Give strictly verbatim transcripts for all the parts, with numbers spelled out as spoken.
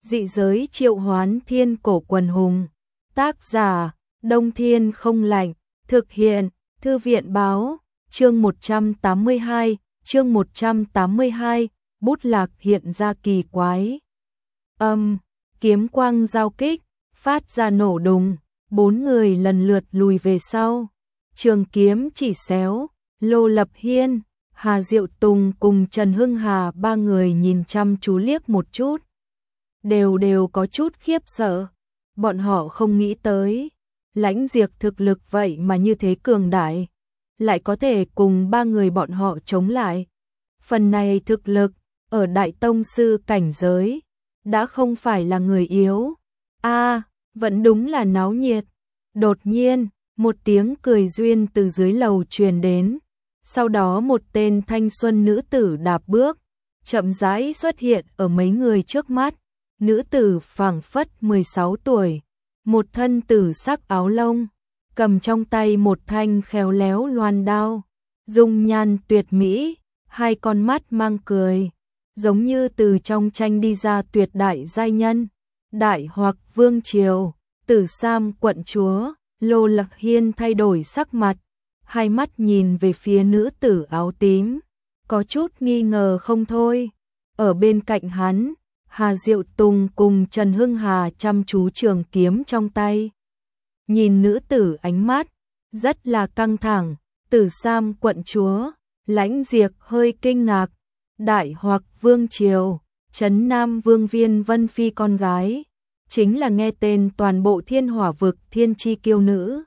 Dị giới triệu hoán thiên cổ quần hùng. Tác giả, Đông Thiên không lạnh. Thực hiện, Thư viện báo. Chương một trăm tám mươi hai, chương một trăm tám mươi hai, bút lạc hiện ra kỳ quái. Âm, kiếm quang giao kích, phát ra nổ đùng, bốn người lần lượt lùi về sau. Trường kiếm chỉ xéo, Lô Lập Hiên, Hà Diệu Tùng cùng Trần Hưng Hà ba người nhìn chăm chú liếc một chút. Đều đều có chút khiếp sợ, bọn họ không nghĩ tới. Lãnh Diệp thực lực vậy mà như thế cường đại, lại có thể cùng ba người bọn họ chống lại. Phần này thực lực, ở Đại Tông Sư cảnh giới, đã không phải là người yếu. A, vẫn đúng là náo nhiệt. Đột nhiên, một tiếng cười duyên từ dưới lầu truyền đến. Sau đó một tên thanh xuân nữ tử đạp bước, chậm rãi xuất hiện ở mấy người trước mắt. Nữ tử phảng phất mười sáu tuổi, một thân tử sắc áo lông, cầm trong tay một thanh khéo léo loan đao, dung nhan tuyệt mỹ, hai con mắt mang cười, giống như từ trong tranh đi ra tuyệt đại giai nhân. Đại hoặc vương triều, Tử Sam quận chúa. Lô Lập Hiên thay đổi sắc mặt, hai mắt nhìn về phía nữ tử áo tím, có chút nghi ngờ không thôi. Ở bên cạnh hắn, Hà Diệu Tùng cùng Trần Hưng Hà chăm chú trường kiếm trong tay. Nhìn nữ tử ánh mắt, rất là căng thẳng. Tử Sam quận chúa, Lãnh Diệp hơi kinh ngạc. Đại hoặc vương triều, Trấn Nam Vương Viên Vân Phi con gái, chính là nghe tên toàn bộ Thiên Hỏa vực thiên chi kiêu nữ.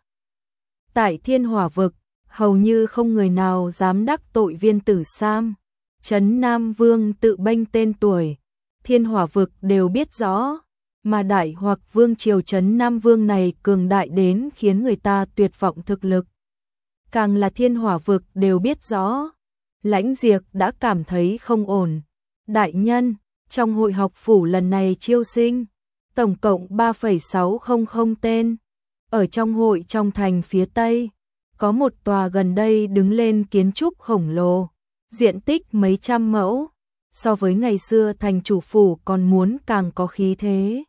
Tại Thiên Hỏa vực, hầu như không người nào dám đắc tội Viên Tử Sam. Trấn Nam Vương tự bênh tên tuổi, Thiên Hỏa vực đều biết rõ, mà Đại hoặc vương triều Trấn Nam Vương này cường đại đến khiến người ta tuyệt vọng thực lực. Càng là Thiên Hỏa vực đều biết rõ. Lãnh Diệp đã cảm thấy không ổn. Đại nhân, trong hội học phủ lần này chiêu sinh, tổng cộng ba phẩy sáu không không tên. Ở trong hội trong thành phía Tây, có một tòa gần đây đứng lên kiến trúc khổng lồ, diện tích mấy trăm mẫu, so với ngày xưa thành chủ phủ còn muốn càng có khí thế.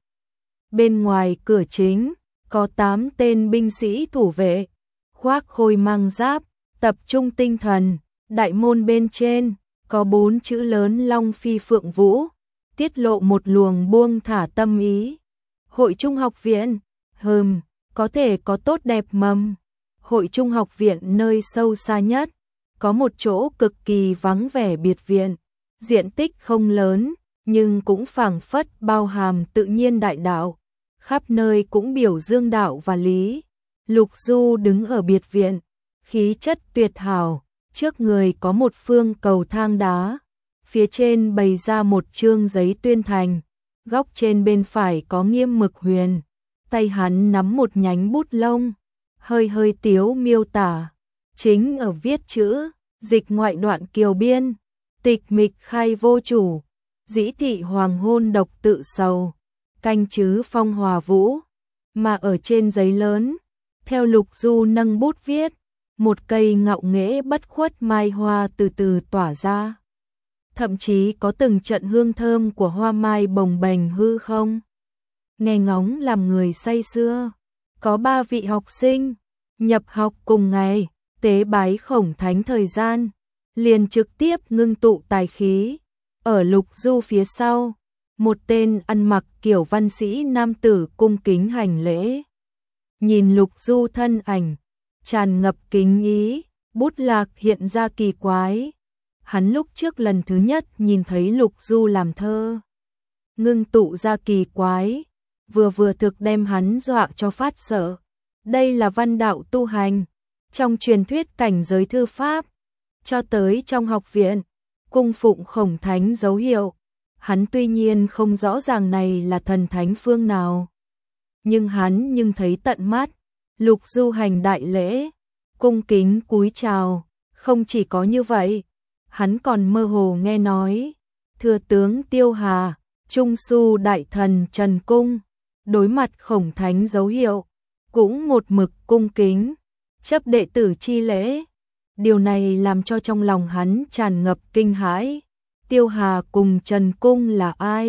Bên ngoài cửa chính, có tám tên binh sĩ thủ vệ, khoác khôi mang giáp, tập trung tinh thần. Đại môn bên trên, có bốn chữ lớn Long Phi Phượng Vũ, tiết lộ một luồng buông thả tâm ý. Hội Trung học viện, hừm, có thể có tốt đẹp mầm. Hội Trung học viện nơi sâu xa nhất, có một chỗ cực kỳ vắng vẻ biệt viện, diện tích không lớn, nhưng cũng phảng phất bao hàm tự nhiên đại đạo, khắp nơi cũng biểu dương đạo và lý. Lục Du đứng ở biệt viện, khí chất tuyệt hảo, trước người có một phương cầu thang đá, phía trên bày ra một chương giấy tuyên thành, góc trên bên phải có nghiêm mực huyền, tay hắn nắm một nhánh bút lông, hơi hơi tiếu miêu tả, chính ở viết chữ, dịch ngoại đoạn kiều biên, tịch mịch khai vô chủ, dĩ thị hoàng hôn độc tự sầu, canh chứ phong hòa vũ. Mà ở trên giấy lớn, theo Lục Du nâng bút viết, một cây ngạo nghễ bất khuất mai hoa từ từ tỏa ra. Thậm chí có từng trận hương thơm của hoa mai bồng bềnh hư không. Nghe ngóng làm người say sưa. Có ba vị học sinh, nhập học cùng ngày, tế bái khổng thánh thời gian, liền trực tiếp ngưng tụ tài khí. Ở Lục Du phía sau, một tên ăn mặc kiểu văn sĩ nam tử cung kính hành lễ. Nhìn Lục Du thân ảnh, tràn ngập kính ý, bút lạc hiện ra kỳ quái. Hắn lúc trước lần thứ nhất nhìn thấy Lục Du làm thơ, ngưng tụ ra kỳ quái, vừa vừa thực đem hắn dọa cho phát sợ. Đây là văn đạo tu hành, trong truyền thuyết cảnh giới thư pháp, cho tới trong học viện, cung phụng khổng thánh dấu hiệu. Hắn tuy nhiên không rõ ràng này là thần thánh phương nào, nhưng hắn nhưng thấy tận mắt. Lục Du hành đại lễ, cung kính cúi chào, không chỉ có như vậy, hắn còn mơ hồ nghe nói, thừa tướng Tiêu Hà, trung su đại thần Trần Cung, đối mặt khổng thánh dấu hiệu, cũng một mực cung kính, chấp đệ tử chi lễ. Điều này làm cho trong lòng hắn tràn ngập kinh hãi. Tiêu Hà cùng Trần Cung là ai?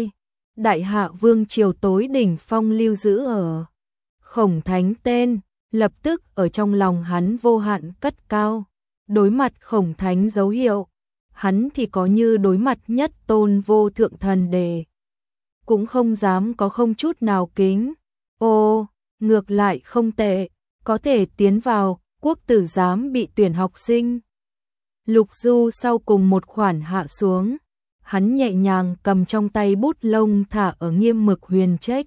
đại hạ vương triều tối đỉnh phong lưu giữ ở Khổng Thánh tên, lập tức ở trong lòng hắn vô hạn cất cao. Đối mặt Khổng Thánh dấu hiệu, hắn thì có như đối mặt nhất tôn vô thượng thần đề. Cũng không dám có không chút nào kính. Ô, ngược lại không tệ, có thể tiến vào, quốc tử giám bị tuyển học sinh. Lục Du sau cùng một khoản hạ xuống, hắn nhẹ nhàng cầm trong tay bút lông thả ở nghiêm mực huyền trách.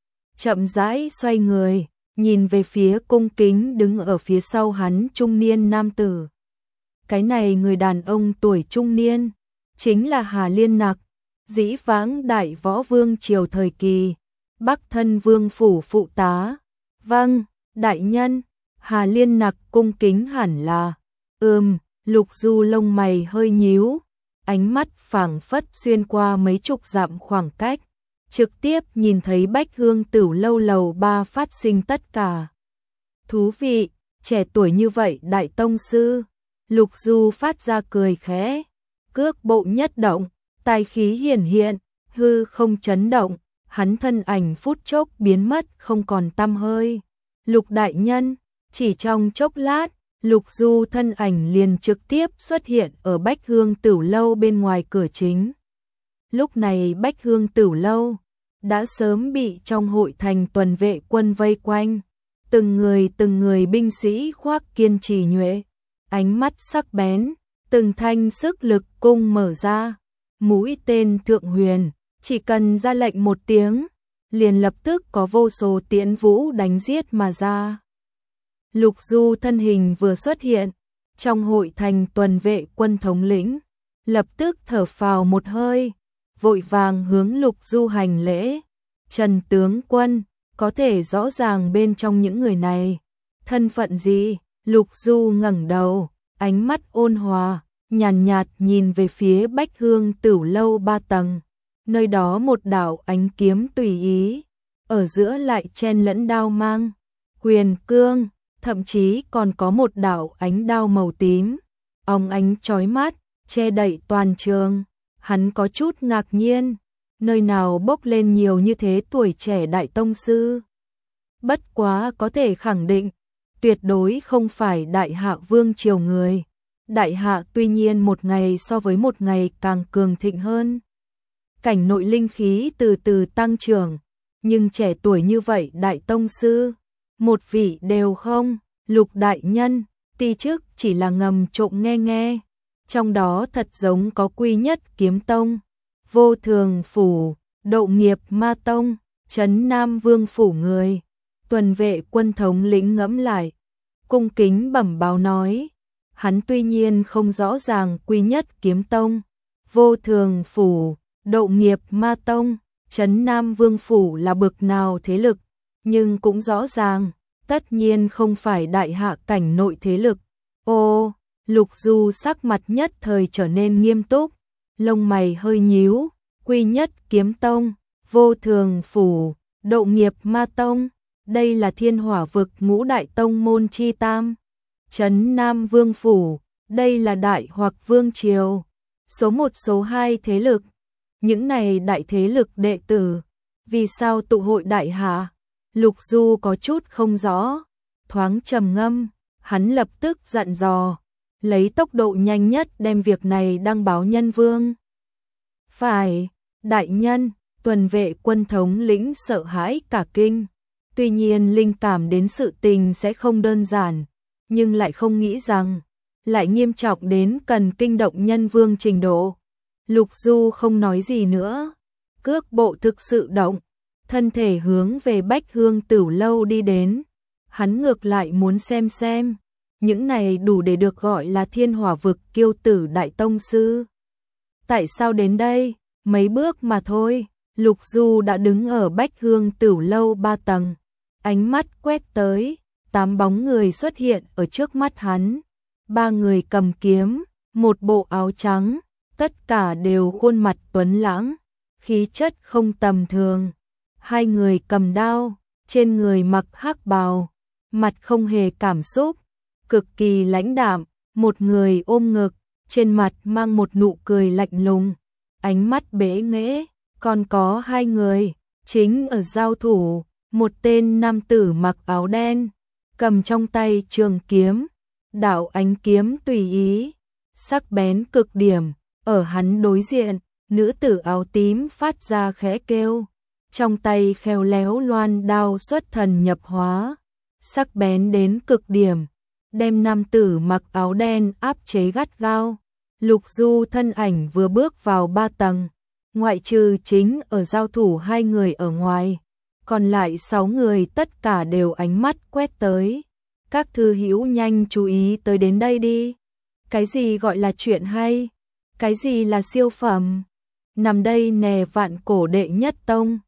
Chậm rãi xoay người, nhìn về phía cung kính đứng ở phía sau hắn trung niên nam tử. Cái này người đàn ông tuổi trung niên, chính là Hà Liên Nặc, dĩ vãng đại võ vương triều thời kỳ, Bắc Thân Vương phủ phụ tá. Vâng, đại nhân. Hà Liên Nặc cung kính hẳn là. Ừm, Lục Du lông mày hơi nhíu, ánh mắt phảng phất xuyên qua mấy chục dặm khoảng cách, trực tiếp nhìn thấy Bách Hương Tửu lâu lầu ba phát sinh tất cả. Thú vị, trẻ tuổi như vậy đại tông sư. Lục Du phát ra cười khẽ, cước bộ nhất động, tài khí hiển hiện, hư không chấn động, hắn thân ảnh phút chốc biến mất không còn tăm hơi. Lục đại nhân, chỉ trong chốc lát, Lục Du thân ảnh liền trực tiếp xuất hiện ở Bách Hương Tửu lâu bên ngoài cửa chính. Lúc này Bách Hương Tửu lâu đã sớm bị trong hội thành tuần vệ quân vây quanh, từng người từng người binh sĩ khoác kiên trì nhuệ, ánh mắt sắc bén, từng thanh sức lực cung mở ra, mũi tên thượng huyền, chỉ cần ra lệnh một tiếng, liền lập tức có vô số tiễn vũ đánh giết mà ra. Lục Du thân hình vừa xuất hiện, trong hội thành tuần vệ quân thống lĩnh, lập tức thở phào một hơi, vội vàng hướng Lục Du hành lễ. Trần tướng quân, có thể rõ ràng bên trong những người này, thân phận gì? Lục Du ngẩng đầu, ánh mắt ôn hòa, nhàn nhạt, nhạt nhìn về phía Bách Hương Tửu lâu ba tầng, nơi đó một đạo ánh kiếm tùy ý, ở giữa lại chen lẫn đao mang, quyền cương, thậm chí còn có một đạo ánh đao màu tím, óng ánh chói mắt, che đậy toàn trường. Hắn có chút ngạc nhiên, nơi nào bốc lên nhiều như thế tuổi trẻ đại tông sư. Bất quá có thể khẳng định, tuyệt đối không phải đại hạ vương triều người. Đại hạ tuy nhiên một ngày so với một ngày càng cường thịnh hơn. Cảnh nội linh khí từ từ tăng trưởng, nhưng trẻ tuổi như vậy đại tông sư, một vị đều không. Lục đại nhân, ti chức chỉ là ngầm trộm nghe nghe, trong đó thật giống có Quy Nhất Kiếm Tông, Vô Thường Phủ, Độ Nghiệp Ma Tông, Trấn Nam Vương Phủ người. Tuần vệ quân thống lĩnh ngẫm lại, cung kính bẩm báo nói, hắn tuy nhiên không rõ ràng Quy Nhất Kiếm Tông, Vô Thường Phủ, Độ Nghiệp Ma Tông, Trấn Nam Vương Phủ là bực nào thế lực, nhưng cũng rõ ràng, tất nhiên không phải đại hạ cảnh nội thế lực. Ô, Lục Du sắc mặt nhất thời trở nên nghiêm túc, lông mày hơi nhíu, Quy Nhất Kiếm Tông, Vô Thường Phủ, Độ Nghiệp Ma Tông, đây là thiên hỏa vực ngũ đại tông môn chi tam. Trấn Nam Vương Phủ, đây là đại hoặc vương triều, số một số hai thế lực. Những này đại thế lực đệ tử, vì sao tụ hội đại hạ? Lục Du có chút không rõ, thoáng trầm ngâm, hắn lập tức dặn dò, lấy tốc độ nhanh nhất đem việc này đăng báo nhân vương. Phải, đại nhân, tuần vệ quân thống lĩnh sợ hãi cả kinh, tuy nhiên linh cảm đến sự tình sẽ không đơn giản, nhưng lại không nghĩ rằng, lại nghiêm trọng đến cần kinh động nhân vương trình độ. Lục Du không nói gì nữa, cước bộ thực sự động, thân thể hướng về Bách Hương Tửu lâu đi đến, hắn ngược lại muốn xem xem, những này đủ để được gọi là thiên hỏa vực kiêu tử đại tông sư. Tại sao đến đây? Mấy bước mà thôi, Lục Du đã đứng ở Bách Hương Tửu lâu ba tầng, ánh mắt quét tới, tám bóng người xuất hiện ở trước mắt hắn, ba người cầm kiếm, một bộ áo trắng, tất cả đều khuôn mặt tuấn lãng, khí chất không tầm thường. Hai người cầm đao, trên người mặc hắc bào, mặt không hề cảm xúc, cực kỳ lãnh đạm, một người ôm ngực, trên mặt mang một nụ cười lạnh lùng, ánh mắt bẽ nghễ, còn có hai người, chính ở giao thủ, một tên nam tử mặc áo đen, cầm trong tay trường kiếm, đạo ánh kiếm tùy ý, sắc bén cực điểm, ở hắn đối diện, nữ tử áo tím phát ra khẽ kêu, trong tay khéo léo loan đao xuất thần nhập hóa, sắc bén đến cực điểm, đem nam tử mặc áo đen áp chế gắt gao. Lục Du thân ảnh vừa bước vào ba tầng, ngoại trừ chính ở giao thủ hai người ở ngoài, còn lại sáu người tất cả đều ánh mắt quét tới. Các thư hữu nhanh chú ý tới đến đây đi. Cái gì gọi là chuyện hay? Cái gì là siêu phẩm? Nằm đây nè, vạn cổ đệ nhất tông.